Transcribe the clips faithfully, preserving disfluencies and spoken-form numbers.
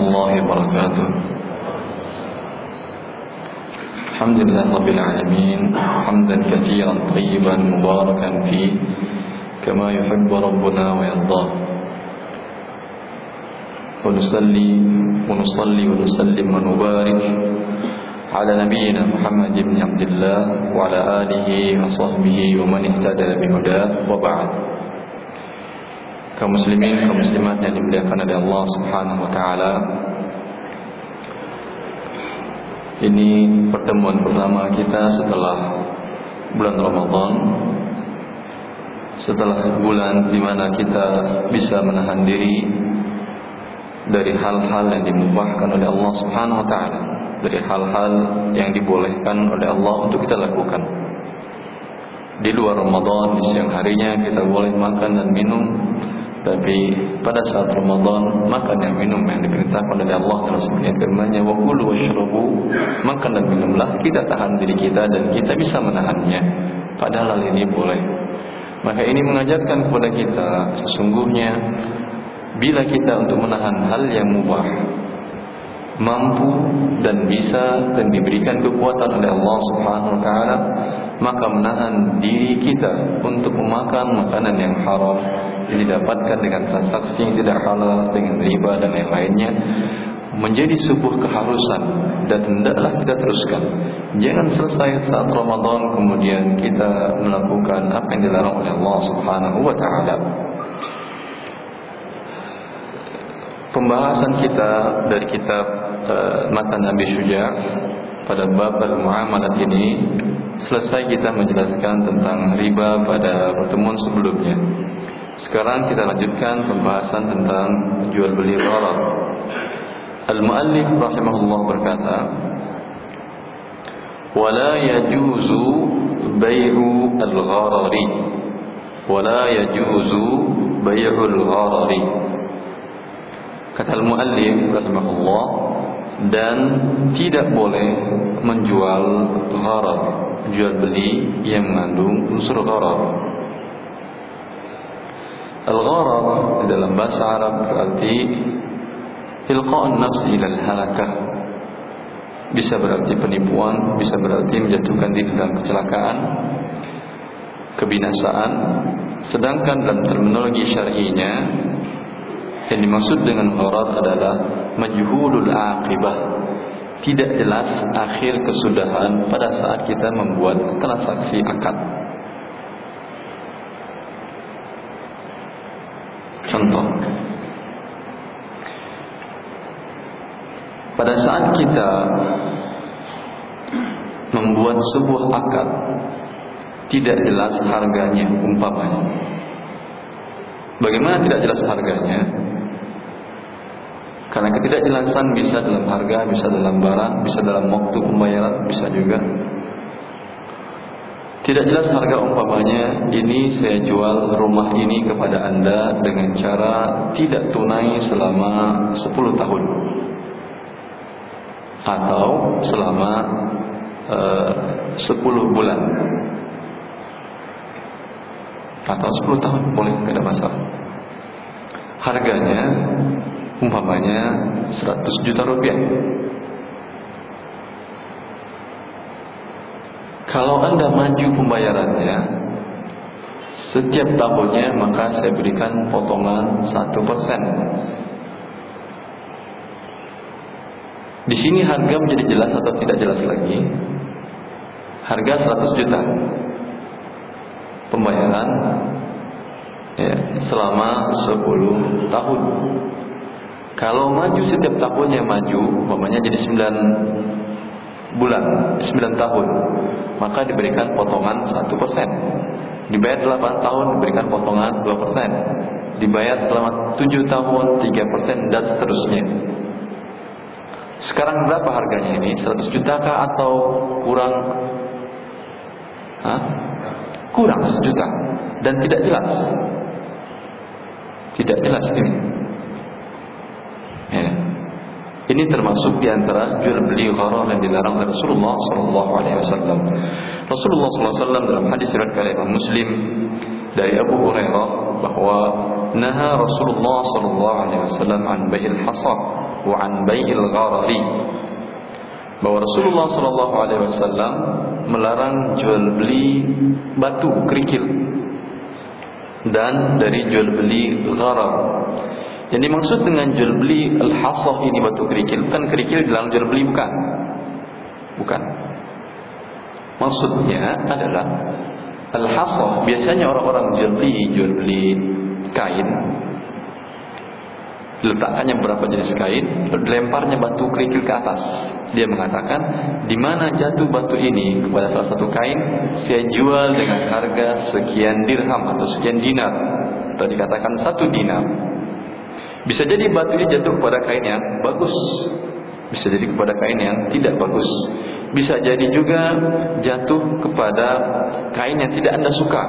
warahmatullahi wabarakatuh. Alhamdulillah rabbil alamin, hamdan katsiran thayyiban mubarakan fi kama yuhibbu rabbuna wa yarda. Wa nusalli wa nusalli wa nusallim wa nubarik ala nabiyyina Muhammad ibn Abdullah wa ala alihi wa sahbihi wa man ihtada bihudah, wa ba'd. Kaum muslimin, kaum muslimat yang dimuliakan oleh Allah Subhanahu wa taala. Ini pertemuan pertama kita setelah bulan Ramadan. Setelah bulan di mana kita bisa menahan diri dari hal-hal yang dimubahkan oleh Allah Subhanahu wa taala, dari hal-hal yang dibolehkan oleh Allah untuk kita lakukan. Di luar Ramadan, di siang harinya kita boleh makan dan minum, tapi pada saat Ramadan, makan dan minum yang diperintahkan oleh Allah dalam sebagian firman-Nya, wa kulu washrabu, makan dan minumlah, kita tahan diri kita dan kita bisa menahannya. Padahal hal ini boleh. Maka ini mengajarkan kepada kita sesungguhnya bila kita untuk menahan hal yang mubah mampu dan bisa dan diberikan kekuatan oleh Allah Subhanahu wa taala, maka menahan diri kita untuk memakan makanan yang haram yang didapatkan dengan transaksi yang tidak halal, dengan riba dan lain-lainnya, menjadi sebuah keharusan dan hendaklah kita teruskan. Jangan selesai saat Ramadan kemudian kita melakukan apa yang dilarang oleh Allah Subhanahu wa taala. Pembahasan kita dari kitab uh, Matan Abi Syuja' pada bab al-muamalat ini selesai kita menjelaskan tentang riba pada pertemuan sebelumnya. Sekarang kita lanjutkan pembahasan tentang jual beli gharar. Al-muallif rahimahullah berkata, "Wala yajuzu bai'u al-gharari, wala yajuzu bai'u al-gharari." Kata al-muallif rahimahullah, dan tidak boleh menjual gharar, jual beli yang mengandung unsur gharar. Al-gharar dalam bahasa Arab berarti ilqa'un nafsi ilal halakah. Bisa berarti penipuan, bisa berarti menjatuhkan diri dalam kecelakaan, kebinasaan. Sedangkan dalam terminologi syar'inya, yang dimaksud dengan gharar adalah majhulul aqibah, tidak jelas akhir kesudahan pada saat kita membuat transaksi akad. Contoh, pada saat kita membuat sebuah akad tidak jelas harganya, umpamanya. Bagaimana tidak jelas harganya? Karena ketidakjelasan bisa dalam harga, bisa dalam barang, bisa dalam waktu pembayaran, bisa juga. Tidak jelas harga, umpamanya ini saya jual rumah ini kepada Anda dengan cara tidak tunai selama sepuluh tahun atau selama uh, sepuluh bulan atau sepuluh tahun, boleh, tidak ada masalah. Harganya umpamanya seratus juta rupiah. Kalau Anda maju pembayarannya setiap tahunnya, maka saya berikan potongan satu persen. Di sini harga menjadi jelas atau tidak jelas lagi? Harga seratus juta, pembayaran ya, selama sepuluh tahun. Kalau maju setiap tahunnya maju, umpamanya jadi sembilan bulan, sembilan tahun, maka diberikan potongan satu persen. Dibayar delapan tahun, diberikan potongan dua persen. Dibayar selama tujuh tahun, tiga persen, dan seterusnya. Sekarang berapa harganya ini? seratus juta kah atau kurang? Hah? Kurang seratus juta. Dan tidak jelas. Tidak jelas ini. Ya. Ini termasuk diantara jual beli gharar yang dilarang oleh Rasulullah Sallallahu Alaihi Wasallam. Rasulullah Sallallahu Alaihi Wasallam dalam hadis riwayat oleh Imam Muslim dari Abu Hurairah bahwa naha Rasulullah Sallallahu Alaihi Wasallam an bai'il hasad. wa an bai'il gharari, bahwa Rasulullah sallallahu alaihi wasallam melarang jual beli batu kerikil dan dari jual beli gharar. Yang dimaksud dengan jual beli al-hasah ini batu kerikil, bukan kerikil dalam jual beli, bukan. Bukan. Maksudnya adalah al-hasah, biasanya orang-orang jual beli jual beli kain, letakkannya berapa jenis kain, lemparnya batu kerikil ke atas. Dia mengatakan, di mana jatuh batu ini kepada salah satu kain, saya jual dengan harga sekian dirham atau sekian dinar, atau dikatakan satu dinar. Bisa jadi batu ini jatuh kepada kain yang bagus, bisa jadi kepada kain yang tidak bagus, bisa jadi juga jatuh kepada kain yang tidak Anda suka.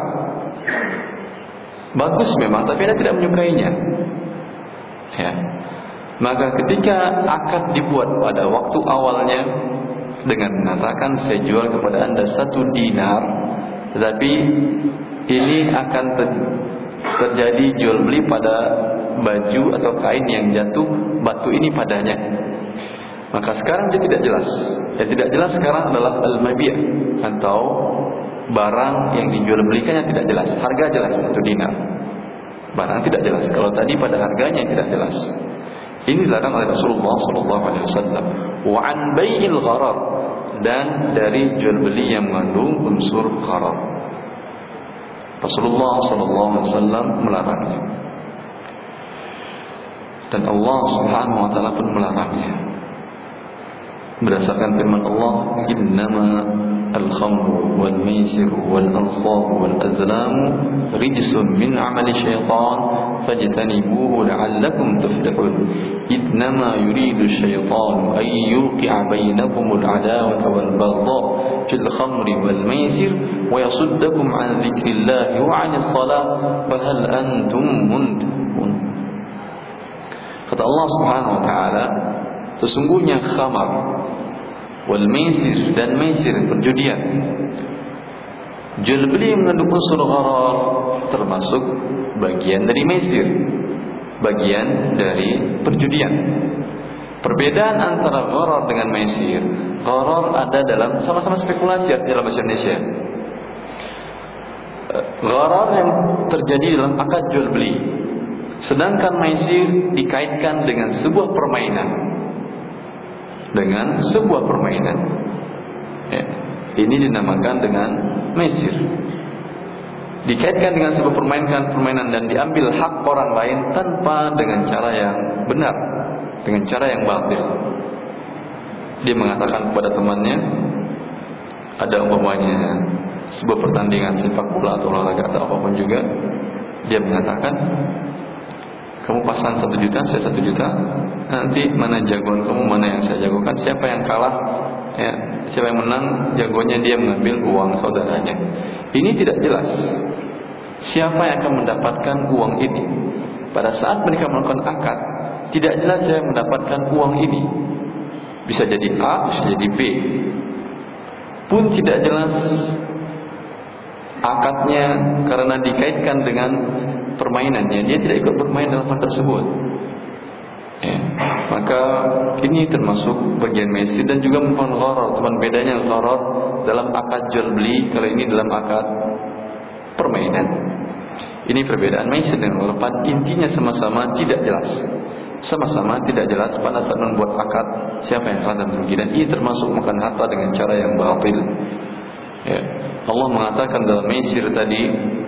Bagus memang, tapi Anda tidak menyukainya. Ya. Maka ketika akad dibuat pada waktu awalnya dengan mengatakan saya jual kepada Anda satu dinar, tetapi ini akan ter- terjadi jual beli pada baju atau kain yang jatuh batu ini padanya, maka sekarang dia tidak jelas. Yang tidak jelas sekarang adalah al-mabi' atau barang yang dijual belikan yang tidak jelas. Harga jelas satu dinar, barang tidak jelas. Kalau tadi pada harganya tidak jelas. Ini dilarang oleh Rasulullah sallallahu alaihi wasallam. Wa an bai'il gharar, dan dari jual beli yang mengandung unsur gharar. Rasulullah sallallahu alaihi wasallam melarangnya. Dan Allah Subhanahu wa taala pun melarangnya. Berdasarkan firman Allah, innama al-khamru wal maisiru wal ansabu wal azlamu rijsun min amali syaitan fajtanibuhu la'allakum tuflihun. Innama yuridu syaitan an yuqi'a bainakumul adawata wal baghdha fil khamri wal maisir wa yasuddakum 'an dzikrillahi wa 'anis shalah fa hal antum muntahun. Kata Allah Subhanahu wa taala, sesungguhnya khamar wal maisir dan maisir, perjudian, jual beli mengandung unsur gharar, termasuk bagian dari maisir, bagian dari perjudian. Perbedaan antara gharar dengan maisir, gharar ada dalam sama-sama spekulasi dalam bahasa Indonesia. Gharar yang terjadi dalam akad jual beli, sedangkan maisir dikaitkan dengan sebuah permainan, dengan sebuah permainan. Ya, ini dinamakan dengan maisir. Dikaitkan dengan sebuah permainan, permainan dan diambil hak orang lain tanpa dengan cara yang benar, dengan cara yang batil. Dia mengatakan kepada temannya, ada umpamanya sebuah pertandingan sepak bola atau olahraga atau apapun juga, dia mengatakan, kamu pasang satu juta, saya satu juta. Nanti mana jagoan kamu, mana yang saya jagokan, siapa yang kalah, ya, siapa yang menang, jagoannya dia mengambil uang saudaranya. Ini tidak jelas siapa yang akan mendapatkan uang ini. Pada saat mereka melakukan akad, tidak jelas siapa yang mendapatkan uang ini. Bisa jadi A, bisa jadi B. Pun tidak jelas akadnya, karena dikaitkan dengan permainannya, dia tidak ikut bermain dalam hal tersebut. Ya, maka ini termasuk bagian maisir dan juga merupakan gharar. Cuman bedanya gharar dalam akad jual beli, kalau ini dalam akad permainan. Ini perbedaan maisir dan gharar. Intinya sama-sama tidak jelas, sama-sama tidak jelas pada saat membuat akad siapa yang akan merugi, dan ini termasuk makan harta dengan cara yang batil. Ya, Allah mengatakan dalam maisir tadi,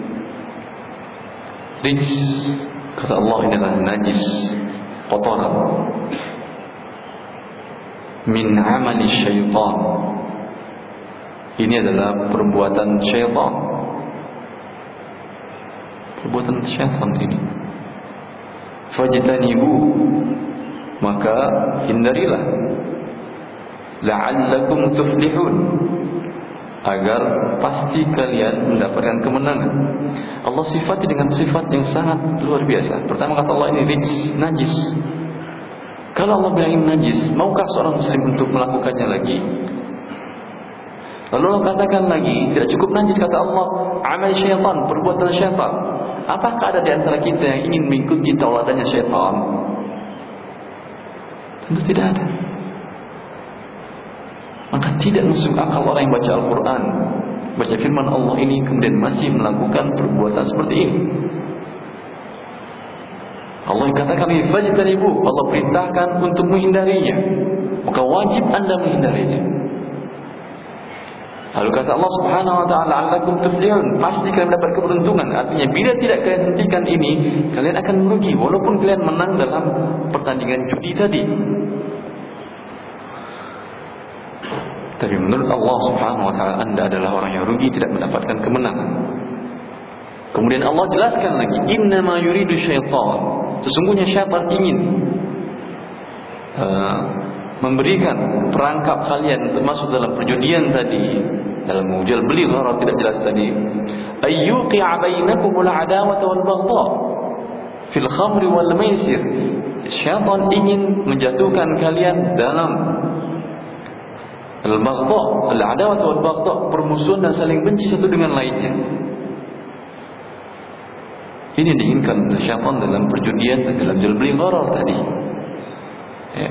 rijs, kata Allah, ini adalah najis, kotoran, min amali syaitan. Ini adalah perbuatan syaitan, perbuatan syaitan ini. Fajtanibu, maka hindarilah, la'allakum tuflihun, agar pasti kalian mendapatkan kemenangan. Allah sifati dengan sifat yang sangat luar biasa. Pertama kata Allah, ini rijs, najis. Kalau Allah bilang ini najis, maukah seorang muslim untuk melakukannya lagi? Lalu Allah katakan lagi, tidak cukup najis, kata Allah, amal syaitan, perbuatan syaitan. Apakah ada di antara kita yang ingin mengikuti tauladannya syaitan? Tentu tidak ada. Maka tidak masuk akal orang yang baca Al-Quran, baca firman Allah ini kemudian masih melakukan perbuatan seperti ini. Allah katakan fajtanibu, Allah perintahkan untuk menghindarinya, maka wajib anda menghindarinya. Lalu kata Allah Subhanahu wa taala, "Allakum tuflihun", pasti kalian mendapat keberuntungan. Artinya bila tidak kalian hentikan ini, kalian akan merugi walaupun kalian menang dalam pertandingan judi tadi. Tapi menurut Allah Subhanahu wa taala, anda adalah orang yang rugi, tidak mendapatkan kemenangan. Kemudian Allah jelaskan lagi, "Innama yuridu syaitan", sesungguhnya syaitan ingin uh, memberikan perangkap kalian untuk masuk dalam perjudian tadi, dalam jual beli gharar tidak jelas tadi, ayyuqi'a bainakumul adawata wal baghdha fil khamri wal maisir. Syaitan ingin menjatuhkan kalian dalam al-baghdha, al-adawah wal baghdha, permusuhan dan saling benci satu dengan lainnya. Ini diinginkan oleh syaitan dalam perjudian dan dalam jual beli gharar tadi. Ya.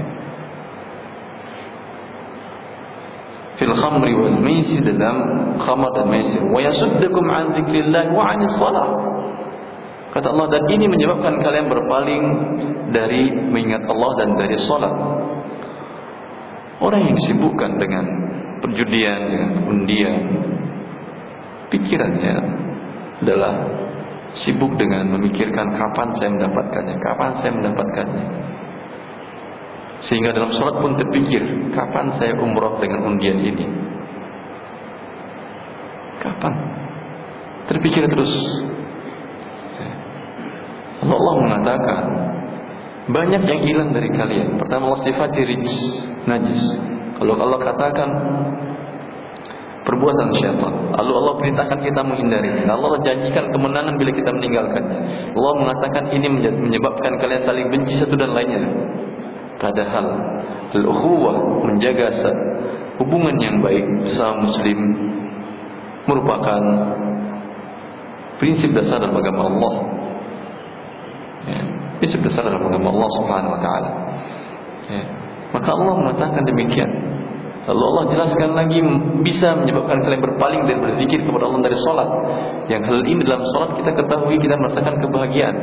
Fil khamri wal maisir, dalam khamar dan maisir, wa yasuddukum an dzikrillah wa 'anis shalah. Kata Allah, dan ini menyebabkan kalian berpaling dari mengingat Allah dan dari salat. Orang yang disibukkan dengan perjudian, dengan undian, pikirannya adalah sibuk dengan memikirkan kapan saya mendapatkannya, kapan saya mendapatkannya. Sehingga dalam sholat pun terpikir, kapan saya umrah dengan undian ini? Kapan? Terpikir terus. Allah mengatakan, banyak yang hilang dari kalian. Pertama, Allah sifat rijs, najis. Kalau Allah katakan perbuatan syaitan, lalu Allah perintahkan kita menghindari. Allah janjikan kemenangan bila kita meninggalkannya. Allah mengatakan ini menyebabkan kalian saling benci satu dan lainnya. Padahal al-ukhuwah, menjaga hubungan yang baik sesama muslim, merupakan prinsip dasar dalam agama Allah. Ya, prinsip dasar dalam agama Allah Subhanahu wa taala. Ya, maka Allah mengatakan demikian. Lalu Allah jelaskan lagi, bisa menyebabkan kalian berpaling dan berzikir kepada Allah dari salat. Yang hal ini dalam salat kita ketahui, kita merasakan kebahagiaan.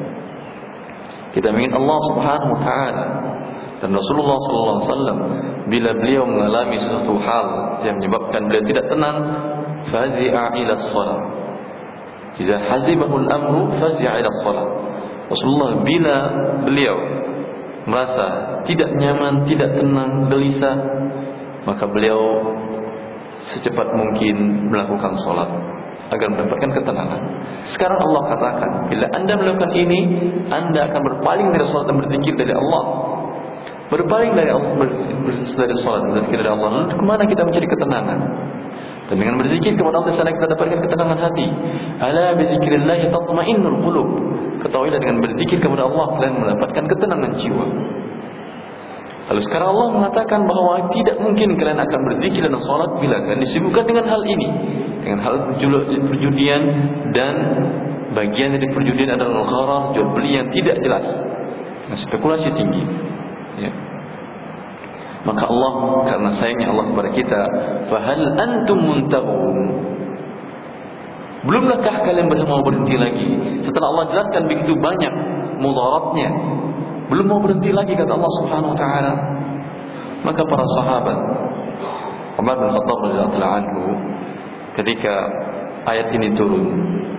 Kita mengingat Allah Subhanahu wa taala. Dan Rasulullah sallallahu alaihi wasallam bila beliau mengalami suatu hal yang menyebabkan beliau tidak tenang, fazi'a ila shalah. Idza hazibahul amru fazi'a ila shalah. Rasulullah bila beliau merasa tidak nyaman, tidak tenang, gelisah, maka beliau secepat mungkin melakukan salat agar mendapatkan ketenangan. Sekarang Allah katakan, bila anda melakukan ini, anda akan berpaling dari salat dan berzikir dari Allah. Berpaling dari Allah, dari salat, berzikir dari Allah. Lalu kemana kita mencari ketenangan? Dan dengan berzikir kepada Allah sana kita dapatkan ketenangan hati. Ala bi dzikrillah tatma'innul qulub. Ketahuilah dengan berzikir kepada Allah kalian mendapatkan ketenangan jiwa. Lalu sekarang Allah mengatakan bahwa tidak mungkin kalian akan berzikir dan salat bila kalian disibukkan dengan hal ini, dengan hal perjudian, dan bagian dari perjudian adalah gharar, jual beli yang tidak jelas, dan spekulasi tinggi. Ya. Maka Allah, karena sayangnya Allah kepada kita, fahal antum muntahun, belumlahkah kalian mau berhenti lagi? Setelah Allah jelaskan begitu banyak mudaratnya, belum mau berhenti lagi, kata Allah Subhanahu wa taala. Maka para sahabat, Umar bin Khattab radhiyallahu anhu, ketika ayat ini turun,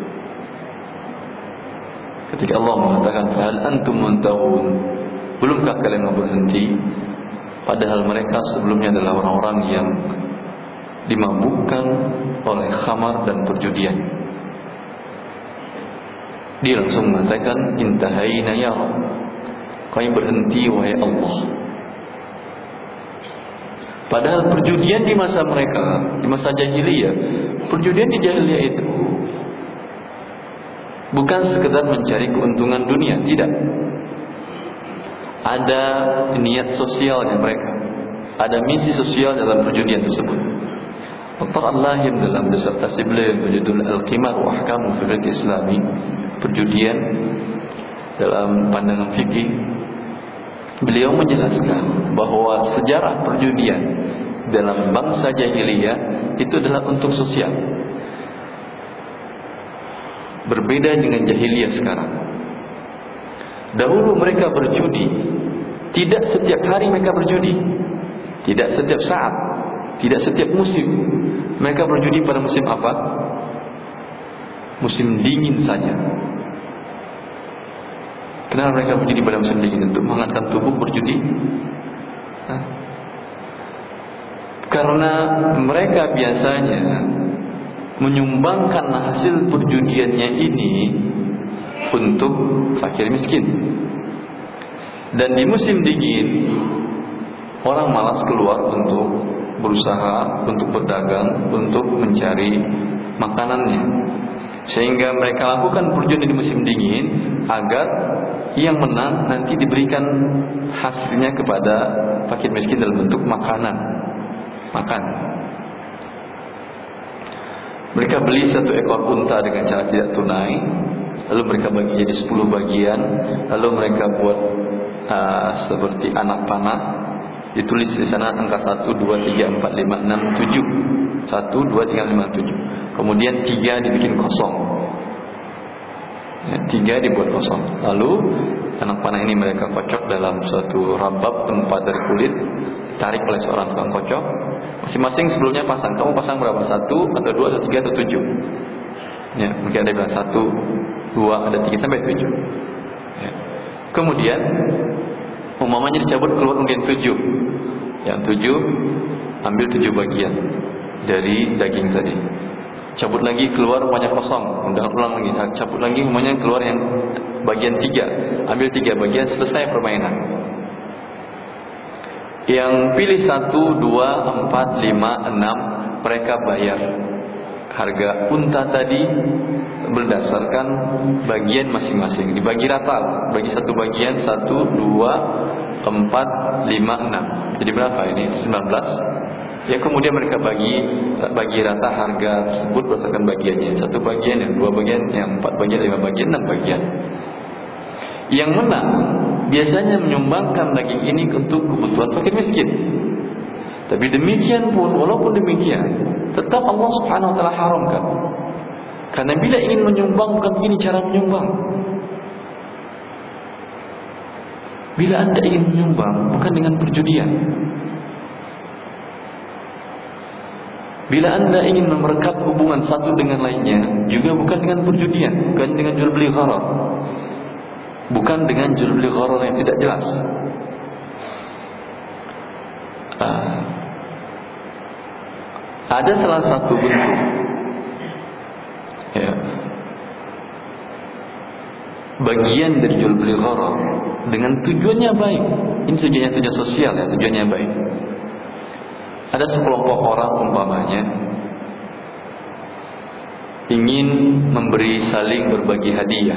ketika Allah mengatakan fahal antum muntahun, belumkah kalian mau berhenti? Padahal mereka sebelumnya adalah orang-orang yang dimabukkan oleh khamar dan perjudian. Dia langsung mengatakan, intahaina ya Rabb, kami berhenti wahai Allah. Padahal perjudian di masa mereka, di masa jahiliyah, perjudian di jahiliyah itu bukan sekedar mencari keuntungan dunia, tidak. Ada niat sosialnya mereka, ada misi sosial dalam perjudian tersebut. Doktor Al-Lahim dalam disertasi beliau berjudul Al-Qimar wa Ahkamu fi Fiqh Islami, perjudian dalam pandangan fikih, beliau menjelaskan bahwa sejarah perjudian dalam bangsa jahiliyah itu adalah untuk sosial. Berbeda dengan jahiliyah sekarang. Dahulu mereka berjudi, tidak setiap hari mereka berjudi, tidak setiap saat, tidak setiap musim. Mereka berjudi pada musim apa? Musim dingin saja. Kenapa mereka berjudi pada musim dingin? Untuk menghangatkan tubuh berjudi? Hah? Karena mereka biasanya menyumbangkan hasil perjudiannya ini untuk fakir miskin. Dan di musim dingin orang malas keluar untuk berusaha, untuk berdagang, untuk mencari makanannya. Sehingga mereka lakukan perjudian di musim dingin agar yang menang nanti diberikan hasilnya kepada fakir miskin dalam bentuk makanan. Makan. Mereka beli satu ekor unta dengan cara tidak tunai, lalu mereka bagi jadi sepuluh bagian, lalu mereka buat uh, seperti anak panah, ditulis di sana angka satu, dua, tiga, empat, lima, enam, tujuh, satu, dua, tiga, lima, tujuh. Kemudian tiga dibikin kosong, ya, tiga dibuat kosong. Lalu anak panah ini mereka kocok dalam suatu rabab tempat dari kulit, ditarik oleh seorang tukang kocok. Masing-masing sebelumnya pasang. Kamu pasang berapa? Satu, atau dua, atau tiga, atau tujuh? Ya, mungkin ada yang bilang satu, dua, ada tiga sampai tujuh. Ya. Kemudian umumnya dicabut keluar mungkin tujuh. Yang tujuh ambil tujuh bagian dari daging tadi. Cabut lagi keluar umumnya kosong. Undang ulang lagi. Cabut lagi umumnya keluar yang bagian tiga. Ambil tiga bagian, selesai permainan. Yang pilih satu, dua, empat, lima, enam, mereka bayar harga unta tadi berdasarkan bagian masing-masing. Dibagi rata, bagi satu bagian, satu, dua, empat, lima, enam. Jadi berapa ini? sembilan belas. Ya, kemudian mereka bagi bagi rata harga tersebut berdasarkan bagiannya. Satu bagian, yang dua bagian, yang empat bagian, lima bagian, enam bagian. Yang menang biasanya menyumbangkan daging ini untuk kebutuhan fakir miskin. Tapi demikian pun, walaupun demikian, tetap Allah Subhanahu wa taala haramkan. Karena bila ingin menyumbang, bukan begini cara menyumbang. Bila Anda ingin menyumbang, bukan dengan perjudian. Bila Anda ingin memerekat hubungan satu dengan lainnya, juga bukan dengan perjudian, bukan dengan jual beli gharar, bukan dengan jual beli gharar yang tidak jelas. Uh, ada salah satu bentuk, ya, bagian dari jual beli gharar dengan tujuannya baik. Ini tujuannya tujuan sosial, ya, tujuannya baik. Ada sekelompok orang umpamanya ingin memberi saling berbagi hadiah.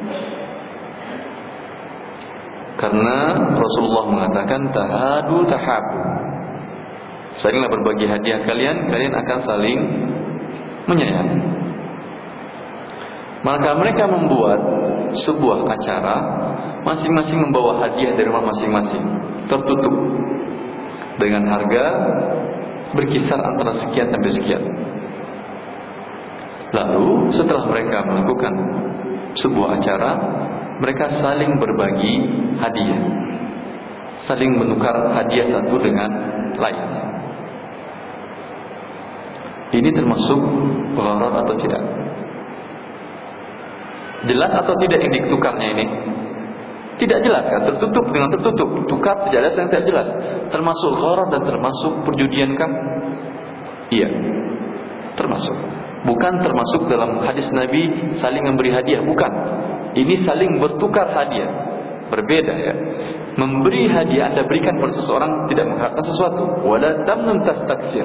Karena Rasulullah mengatakan tahadu tahabu. Salinglah berbagi hadiah kalian, kalian akan saling menyayangi. Maka mereka membuat sebuah acara, masing-masing membawa hadiah dari rumah masing-masing, tertutup dengan harga berkisar antara sekian sampai sekian. Lalu setelah mereka melakukan sebuah acara, mereka saling berbagi hadiah, saling menukar hadiah satu dengan lainnya. Ini termasuk gharar atau tidak? Jelas atau tidak yang ditukarnya ini? Tidak jelas kan? Tertutup dengan tertutup. Tukar tidak jelas dan tidak jelas. Termasuk gharar dan termasuk perjudian kan? Iya, termasuk. Bukan termasuk dalam hadis Nabi saling memberi hadiah, bukan. Ini saling bertukar hadiah. Berbeda, ya. Memberi hadiah Anda berikan pada seseorang tidak mengharapkan sesuatu. Wala tamnun tastakthir.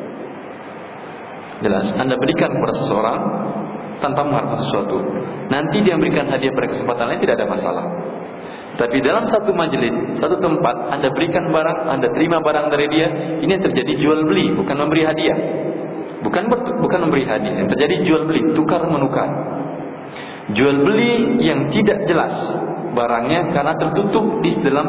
Jelas, Anda berikan kepada seseorang tanpa mengharapkan sesuatu. Nanti dia memberikan hadiah pada kesempatan lain, tidak ada masalah. Tapi dalam satu majelis, satu tempat, Anda berikan barang, Anda terima barang dari dia, ini yang terjadi jual beli, bukan memberi hadiah. Bukan bukan memberi hadiah, yang terjadi jual beli, tukar menukar. Jual beli yang tidak jelas, barangnya karena tertutup di dalam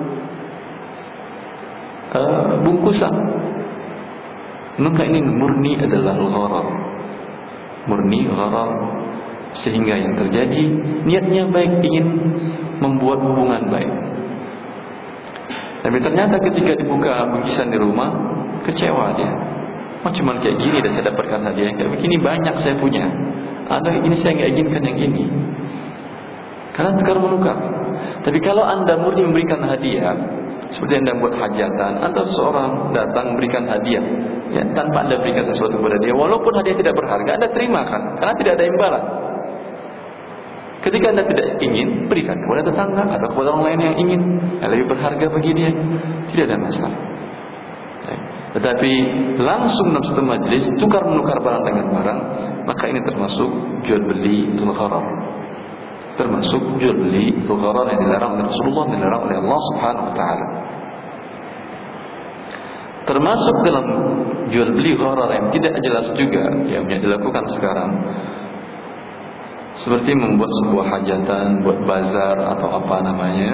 uh, bungkusan. Maka ini murni adalah gharar, murni gharar, sehingga yang terjadi niatnya baik, ingin membuat hubungan baik, tapi ternyata ketika dibuka bungkusan di rumah kecewa dia. Oh, cuman kayak gini dan saya dapatkan hadiah kayak begini, banyak saya punya. Ada ini saya nggak inginkan yang ini. Karena tukar menukar. Tapi kalau Anda murni memberikan hadiah, seperti Anda buat hajatan, atau seorang datang memberikan hadiah, ya, tanpa Anda berikan sesuatu kepada dia, walaupun hadiah tidak berharga, Anda terima kan? Karena tidak ada imbalan. Ketika Anda tidak ingin, berikan kepada tetangga atau kepada orang lain yang ingin, yang lebih berharga bagi dia, tidak ada masalah. Tetapi langsung dalam satu majlis tukar menukar barang dengan barang, maka ini termasuk jual beli al-gharar, termasuk jual beli al-gharar yang dilarang oleh Rasulullah, yang dilarang oleh Allah Subhanahu Wa Taala. Termasuk dalam jual beli gharar yang tidak jelas juga yang dilakukan sekarang, seperti membuat sebuah hajatan, buat bazar atau apa namanya,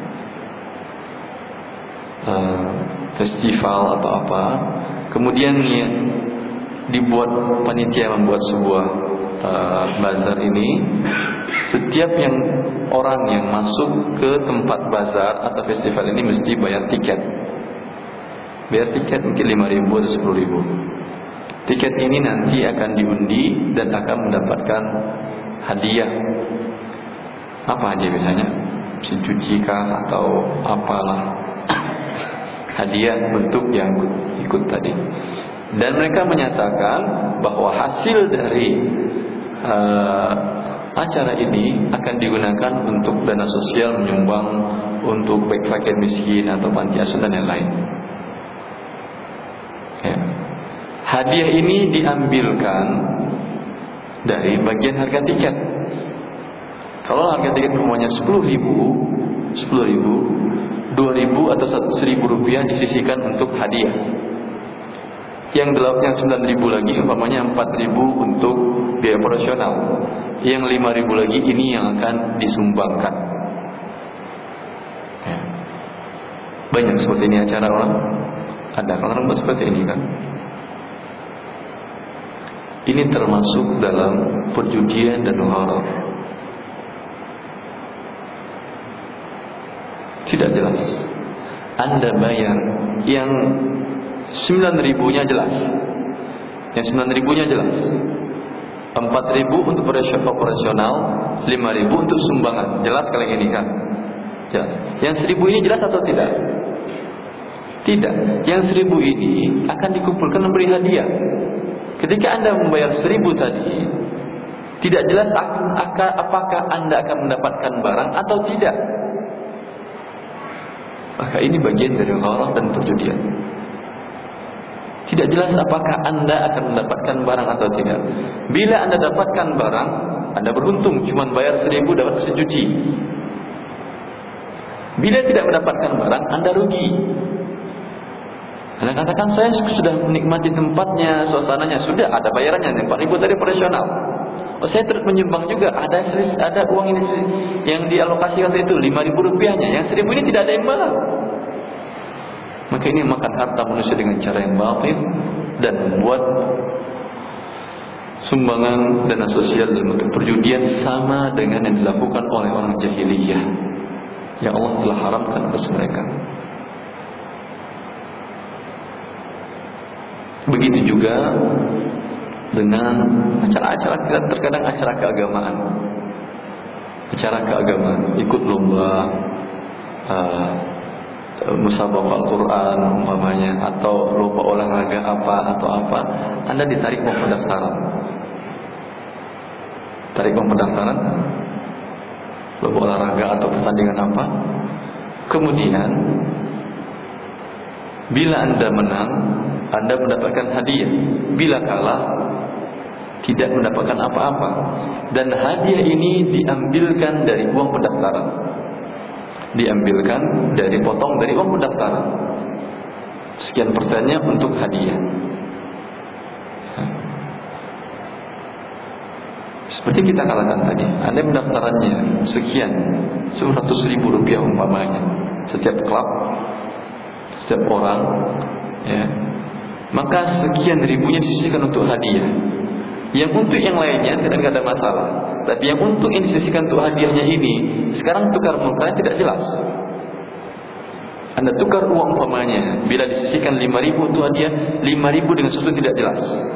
uh, festival atau apa, kemudian ya, dibuat panitia membuat sebuah uh, bazar ini. Setiap yang orang yang masuk ke tempat bazar atau festival ini mesti bayar tiket. Bayar tiket mungkin lima ribu atau sepuluh ribu. Tiket ini nanti akan diundi dan akan mendapatkan hadiah. Apa hadiah biasanya? Mesin cuci kah atau apalah, hadiah bentuk yang ikut tadi. Dan mereka menyatakan bahwa hasil dari uh, acara ini akan digunakan untuk dana sosial, menyumbang untuk baik fakir miskin atau panti asuhan dan yang lain. Ya. Hadiah ini diambilkan dari bagian harga tiket. Kalau harga tiket semuanya sepuluh ribu, sepuluh ribu, dua ribu atau seribu rupiah disisihkan untuk hadiah. Yang delapan, sembilan ribu lagi umpamanya empat ribu untuk biaya operasional. Yang lima ribu lagi ini yang akan disumbangkan. Ya. Banyak seperti ini acara orang. Ada kan orang seperti ini kan. Ini termasuk dalam perjudian dan gharar. Tidak jelas. Anda bayar yang sembilan ribunya jelas, yang sembilan ribunya jelas, empat ribu untuk operasional, lima ribu untuk sumbangan. Jelas kalau yang ini kan? Jelas. Yang seribu ini jelas atau tidak? Tidak. Yang seribu ini akan dikumpulkan memberi hadiah. Ketika Anda membayar seribu tadi, tidak jelas apakah Anda akan mendapatkan barang atau tidak. Maka ini bagian dari gharar dan perjudian. Tidak jelas apakah Anda akan mendapatkan barang atau tidak. Bila Anda dapatkan barang, Anda beruntung, cuma bayar seribu dapat sejuti. Bila tidak mendapatkan barang, Anda rugi. Anda katakan saya sudah menikmati tempatnya, suasananya, sudah ada bayarannya, empat ribu tadi operasional. Oh, saya terus menyumbang juga, ada ada uang ini yang dialokasikan itu lima ribu rupiahnya, yang seribu ini tidak ada imbalan. Maka ini makan harta manusia dengan cara yang batil dan membuat sumbangan dana sosial dalam bentuk perjudian sama dengan yang dilakukan oleh orang jahiliyah yang Allah telah haramkan atas mereka. Begitu juga dengan acara-acara, terkadang acara keagamaan, acara keagamaan, ikut lomba, uh, musabaqah Al-Quran umpamanya, atau lomba olahraga apa atau apa, Anda ditarik uang pendaftaran, tarik uang pendaftaran, lomba olahraga atau pertandingan apa. Kemudian bila Anda menang, Anda mendapatkan hadiah. Bila kalah, tidak mendapatkan apa-apa. Dan hadiah ini diambilkan dari uang pendaftaran, diambilkan dari potong dari uang pendaftaran. Sekian persennya untuk hadiah. Seperti kita katakan tadi, Anda pendaftarannya sekian, seratus ribu rupiah umpamanya, setiap klub, setiap orang, ya, maka sekian ribunya disisihkan untuk hadiah. Yang untuk yang lainnya tidak ada masalah, tapi yang untuk yang disisihkan untuk hadiahnya ini, sekarang tukar menukar tidak jelas. Anda tukar uang umpamanya, bila disisihkan lima ribu untuk hadiah, lima ribu dengan sesuatu tidak jelas.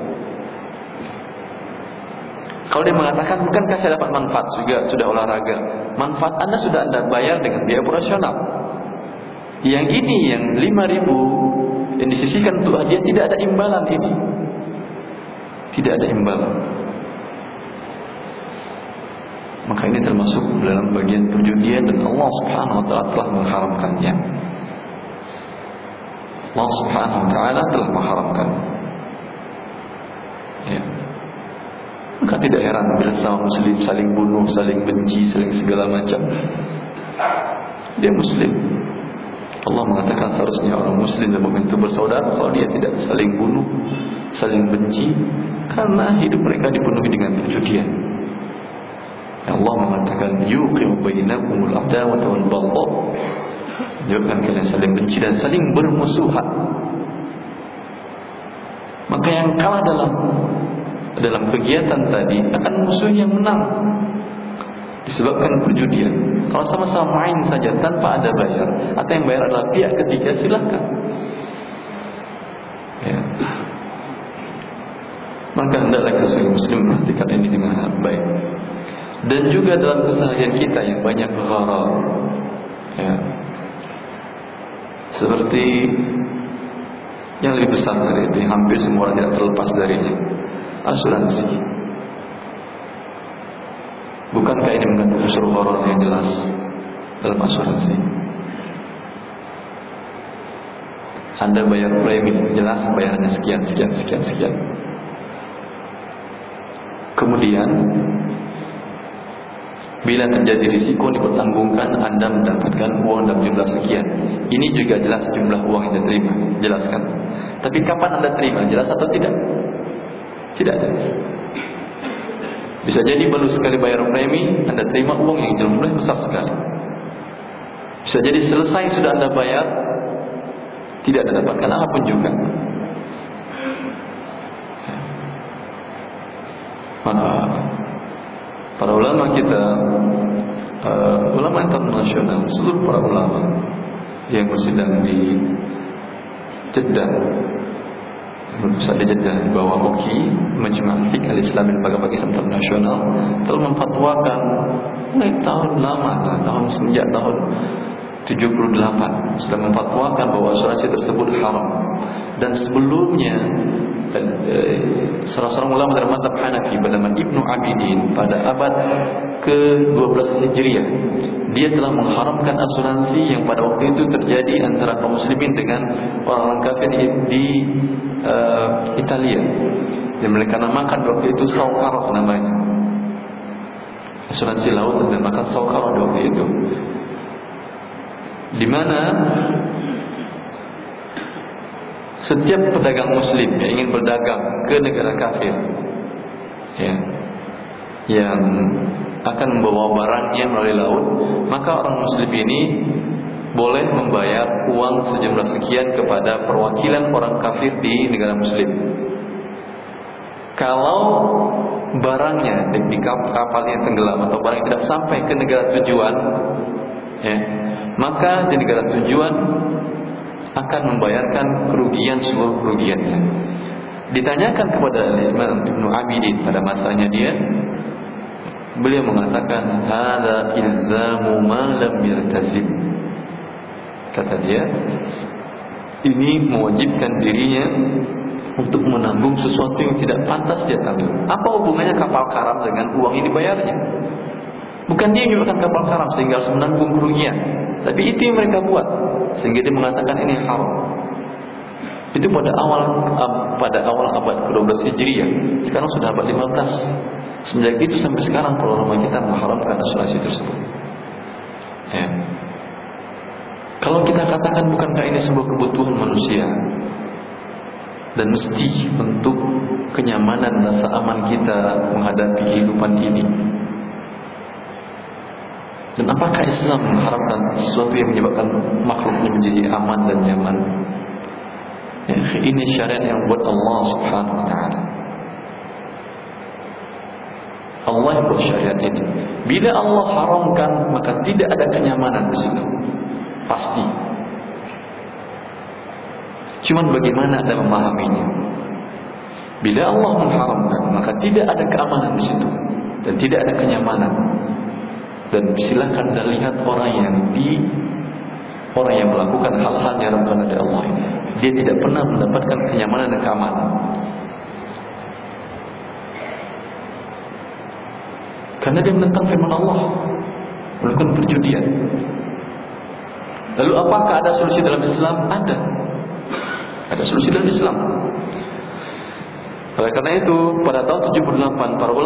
Kalau dia mengatakan, bukankah saya dapat manfaat juga, sudah olahraga, manfaat Anda sudah Anda bayar dengan biaya operasional. Yang ini yang lima ribu yang disisihkan untuk hadiah, tidak ada imbalan ini. Tidak ada imbalan. Maka ini termasuk dalam bagian perjudian, dan Allah Subhanahu wa taala telah mengharamkannya. Allah Subhanahu wa taala telah mengharamkan. Ya. Maka tidak heran bila sama muslim saling bunuh, saling benci, saling segala macam. Dia muslim. Allah mengatakan seharusnya orang muslim dan mukmin itu bersaudara. Kalau dia tidak saling bunuh, saling benci, karena hidup mereka dipenuhi dengan perjudian. Allah mengatakan yuqimu bainakumul adawata wal baghdha. Jangan kalian saling benci dan saling bermusuhan. Maka yang kalah dalam dalam kegiatan tadi akan musuh yang menang, disebabkan perjudian. Kalau sama-sama main saja tanpa ada bayar, atau yang bayar adalah pihak ketiga, silakan. Ya. Maka hendaklah kita muslim perhatikan ini dengan baik. Dan juga dalam keseharian kita yang banyak gharar, ya, seperti yang lebih besar dari itu, hampir semua orang tidak terlepas darinya, asuransi. Bukankah ini mengandung unsur gharar yang jelas dalam asuransi? Anda bayar premi, jelas bayarnya sekian, sekian, sekian, sekian. Kemudian bila terjadi risiko dipertanggungkan, Anda mendapatkan uang dalam jumlah sekian. Ini juga jelas jumlah uang yang diterima, jelaskan. Tapi kapan Anda terima, jelas atau tidak? Tidak jelas. Bisa jadi baru sekali bayar premi, Anda terima uang yang jumlahnya besar sekali. Bisa jadi selesai sudah Anda bayar, tidak Anda dapatkan apapun juga. Maka para ulama kita, uh, ulama internasional, seluruh para ulama yang bersidang di Jeddah, pusat di Jeddah, bahwa U K I, Majma' Fiqh Al-Islam Lembaga Islam Internasional, telah memfatwakan mulai tahun lama, tahun sejak tahun tujuh puluh delapan sudah memfatwakan bahwa asuransi tersebut haram. Dan sebelumnya salah seorang ulama dari mazhab Hanafi bernama Ibnu Abidin pada abad ke dua belas Hijriah, dia telah mengharamkan asuransi yang pada waktu itu terjadi antara kaum muslimin dengan orang kafir di, di uh, Italia, yang mereka namakan waktu itu Saukaroh namanya, asuransi laut, dan dinamakan Saukaroh waktu itu, di mana setiap pedagang muslim yang ingin berdagang ke negara kafir, ya, yang akan membawa barangnya melalui laut, maka orang muslim ini boleh membayar uang sejumlah sekian kepada perwakilan orang kafir di negara muslim. Kalau barangnya di kapal yang tenggelam atau barang yang tidak sampai ke negara tujuan, ya, maka di negara tujuan akan membayarkan kerugian, seluruh kerugiannya. Ditanyakan kepada Imam Ibnu Abidin pada masanya dia, beliau mengatakan, "Hadza ilzamu ma lam yaltazim." Kata dia, ini mewajibkan dirinya untuk menanggung sesuatu yang tidak pantas dia tanggung. Apa hubungannya kapal karam dengan uang yang dibayarnya? Bukan dia yang menyebabkan kapal karam sehingga harus menanggung kerugian, tapi itu yang mereka buat sehingga dia mengatakan ini haram. Itu pada awal pada awal abad ke dua belas Hijriah. Sekarang sudah abad lima belas. Sejak itu sampai sekarang para ulama kita mengharamkan asuransi tersebut. Ya. Kalau kita katakan bukankah ini sebuah kebutuhan manusia? dan mesti untuk kenyamanan rasa aman kita menghadapi kehidupan ini. Dan apakah Islam mengharapkan sesuatu yang menyebabkan makhluknya menjadi aman dan nyaman? Ya, ini syariat yang buat Allah Subhanahu wa taala. Allah yang buat syariat ini. Bila Allah haramkan, maka tidak ada kenyamanan di situ. Pasti. Cuman bagaimana Anda memahaminya? Bila Allah mengharamkan, maka tidak ada keamanan di situ dan tidak ada kenyamanan. Dan silakan Anda lihat orang yang di orang yang melakukan hal-hal yang diharamkan oleh Allah ini, dia tidak pernah mendapatkan kenyamanan dan keamanan. Karena dia menentang firman Allah, melakukan perjudian. Lalu apakah ada solusi dalam Islam? Ada. Ada solusi dalam Islam. Oleh karena itu, pada tahun tujuh puluh delapan para ulama